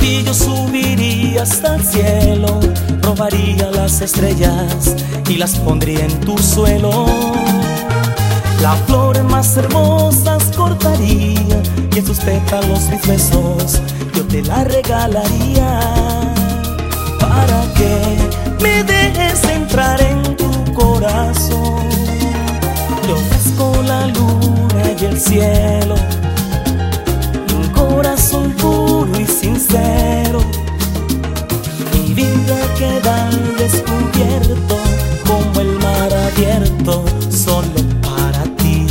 ti yo subiría hasta el cielo, robaría las estrellas y las pondría en tu suelo. Las flores más hermosas cortaría y en sus pétalos mis besos yo te la regalaría. Para que me dejes entrar en tu corazón, te ofrezco la luna y el cielo, y un corazón puro y sincero. Mi vida queda al descubierto como el mar abierto, solo para ti.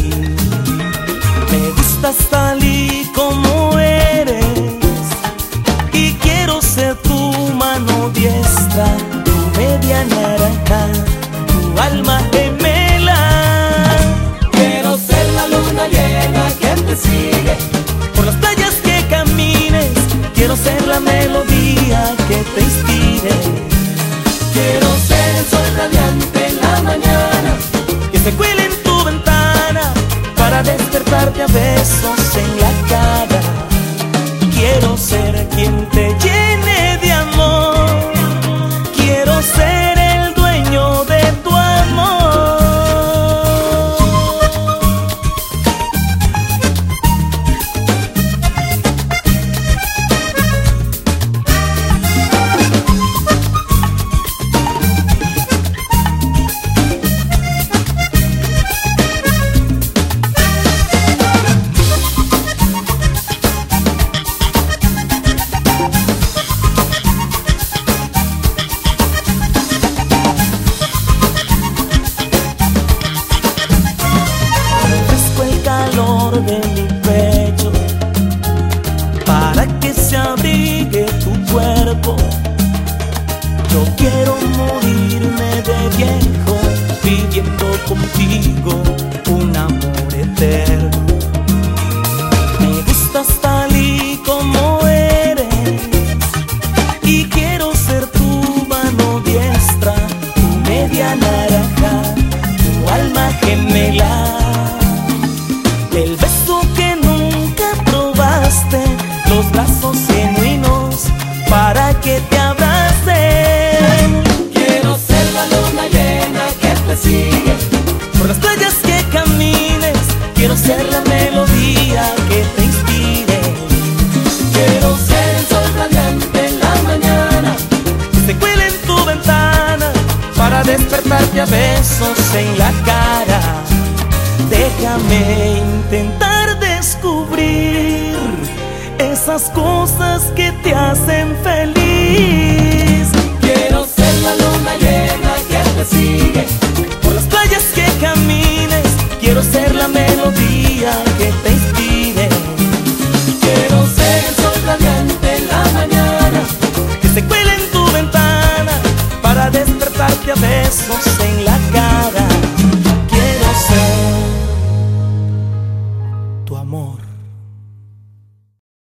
Me gustas tal y como eres y quiero ser tu mano diestra, tu media naranja, tu alma gemela. Quiero ser la luna llena que te sigue Por las playas que camines, quiero ser la melodía que te inspire. Quiero ser el sol radiante en la mañana, Que se cuele en tu ventana para despertarte a besos en la cara. Quiero ser quien te llene de amor, quiero ser el dueño de tu amor. De mi pecho para que se abrigue tu cuerpo. Yo quiero morirme de viejo viviendo contigo un amor eterno. Me gustas tal y como eres y quiero ser tu mano diestra, tu media naranja, tu alma gemela. El beso que nunca probaste, los brazos genuinos para que te abracen. quiero ser la luna llena que te sigue Por las playas que camines, quiero ser la melodía que te inspire. Quiero ser el sol radiante en la mañana, Que se cuele en tu ventana para despertarte a besos en la cara. Déjame intentar descubrir esas cosas que te hacen feliz.